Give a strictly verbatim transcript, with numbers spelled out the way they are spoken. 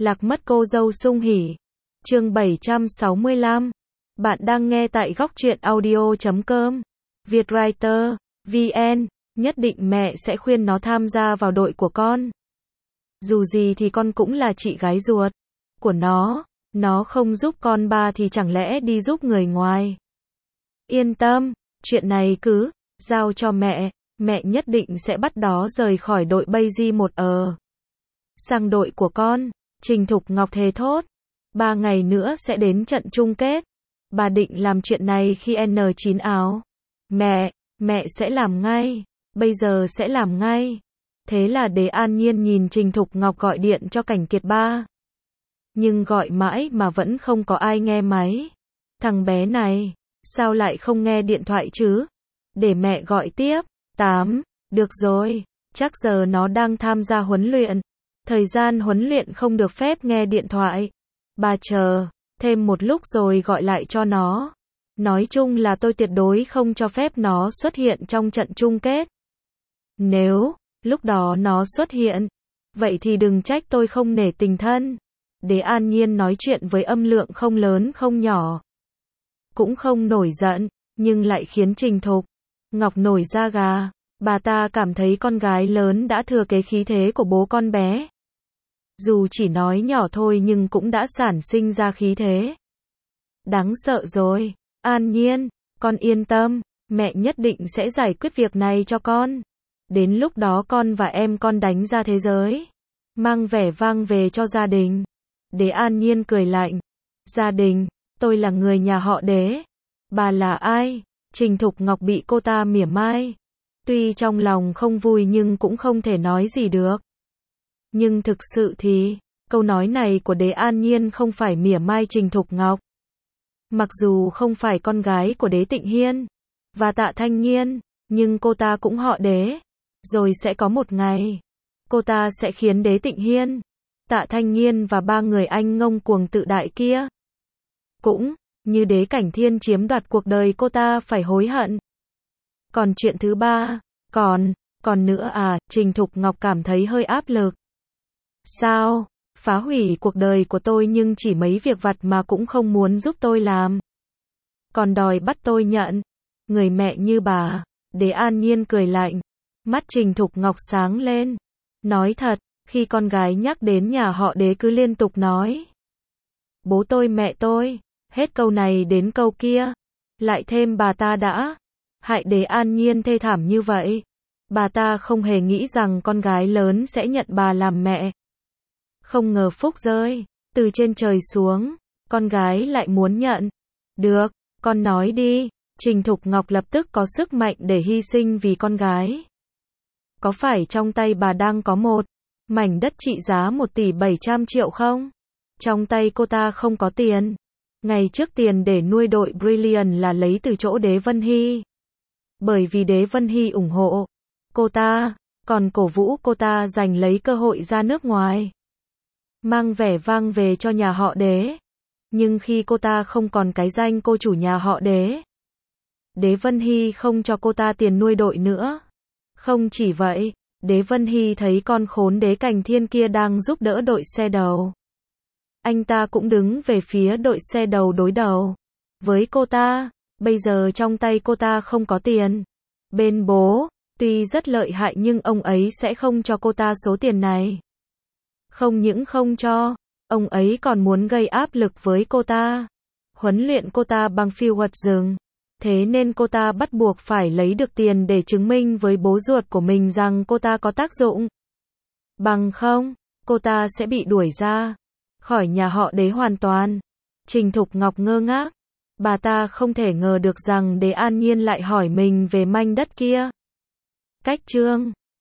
Lạc mất cô dâu sung hỉ. Chương bảy trăm sáu mươi lăm. Bạn đang nghe tại góc truyện audio chấm com. Vietwriter, vê en, nhất định mẹ sẽ khuyên nó tham gia vào đội của con. Dù gì thì con cũng là chị gái ruột của nó, nó không giúp con ba thì chẳng lẽ đi giúp người ngoài. Yên tâm, chuyện này cứ giao cho mẹ, mẹ nhất định sẽ bắt đó rời khỏi đội Bayzy một ờ. Sang đội của con, Trình Thục Ngọc thề thốt. Ba ngày nữa sẽ đến trận chung kết. Bà định làm chuyện này khi en chín áo. Mẹ, mẹ sẽ làm ngay. Bây giờ sẽ làm ngay. Thế là Đế An Nhiên nhìn Trình Thục Ngọc gọi điện cho Cảnh Kiệt ba. Nhưng gọi mãi mà vẫn không có ai nghe máy. Thằng bé này, sao lại không nghe điện thoại chứ? Để mẹ gọi tiếp. tám. Được rồi, chắc giờ nó đang tham gia huấn luyện. Thời gian huấn luyện không được phép nghe điện thoại. Bà chờ thêm một lúc rồi gọi lại cho nó. Nói chung là tôi tuyệt đối không cho phép nó xuất hiện trong trận chung kết. Nếu lúc đó nó xuất hiện, vậy thì đừng trách tôi không nể tình thân. Đế An Nhiên nói chuyện với âm lượng không lớn không nhỏ. Cũng không nổi giận, nhưng lại khiến Trình Thục Ngọc nổi da gà. Bà ta cảm thấy con gái lớn đã thừa kế khí thế của bố con bé. Dù chỉ nói nhỏ thôi nhưng cũng đã sản sinh ra khí thế. Đáng sợ rồi. An Nhiên, con yên tâm, mẹ nhất định sẽ giải quyết việc này cho con. Đến lúc đó con và em con đánh ra thế giới. Mang vẻ vang về cho gia đình. Đế An Nhiên cười lạnh. Gia đình, tôi là người nhà họ Đế. Bà là ai? Trình Thục Ngọc bị cô ta mỉa mai. Tuy trong lòng không vui nhưng cũng không thể nói gì được. Nhưng thực sự thì, câu nói này của Đế An Nhiên không phải mỉa mai Trình Thục Ngọc. Mặc dù không phải con gái của Đế Tịnh Hiên và Tạ Thanh Nghiên, nhưng cô ta cũng họ Đế. Rồi sẽ có một ngày, cô ta sẽ khiến Đế Tịnh Hiên, Tạ Thanh Nghiên và ba người anh ngông cuồng tự đại kia, cũng như Đế Cảnh Thiên chiếm đoạt cuộc đời cô ta phải hối hận. Còn chuyện thứ ba, còn, còn nữa à, Trình Thục Ngọc cảm thấy hơi áp lực. Sao? Phá hủy cuộc đời của tôi nhưng chỉ mấy việc vặt mà cũng không muốn giúp tôi làm. Còn đòi bắt tôi nhận. Người mẹ như bà. Đế An Nhiên cười lạnh. Mắt Trình Thục Ngọc sáng lên. Nói thật, khi con gái nhắc đến nhà họ Đế cứ liên tục nói. Bố tôi mẹ tôi. Hết câu này đến câu kia. Lại thêm bà ta đã hại Đế An Nhiên thê thảm như vậy. Bà ta không hề nghĩ rằng con gái lớn sẽ nhận bà làm mẹ. Không ngờ phúc rơi từ trên trời xuống, con gái lại muốn nhận. Được, con nói đi. Trình Thục Ngọc lập tức có sức mạnh để hy sinh vì con gái. Có phải trong tay bà đang có một mảnh đất trị giá một tỷ bảy trăm triệu không? Trong tay cô ta không có tiền. Ngày trước tiền để nuôi đội Brilliant là lấy từ chỗ Đế Vân Hy. Bởi vì Đế Vân Hy ủng hộ cô ta, còn cổ vũ cô ta giành lấy cơ hội ra nước ngoài. Mang vẻ vang về cho nhà họ Đế. Nhưng khi cô ta không còn cái danh cô chủ nhà họ Đế, Đế Vân Hy không cho cô ta tiền nuôi đội nữa. Không chỉ vậy, Đế Vân Hy thấy con khốn Đế Cảnh Thiên kia đang giúp đỡ đội xe đầu. Anh ta cũng đứng về phía đội xe đầu đối đầu với cô ta. Bây giờ trong tay cô ta không có tiền. Bên bố, tuy rất lợi hại nhưng ông ấy sẽ không cho cô ta số tiền này. Không những không cho, ông ấy còn muốn gây áp lực với cô ta. Huấn luyện cô ta bằng phiêu vật rừng. Thế nên cô ta bắt buộc phải lấy được tiền để chứng minh với bố ruột của mình rằng cô ta có tác dụng. Bằng không, cô ta sẽ bị đuổi ra khỏi nhà họ Đế hoàn toàn. Trình Thục Ngọc ngơ ngác. Bà ta không thể ngờ được rằng Đế An Nhiên lại hỏi mình về mảnh đất kia. Cách chương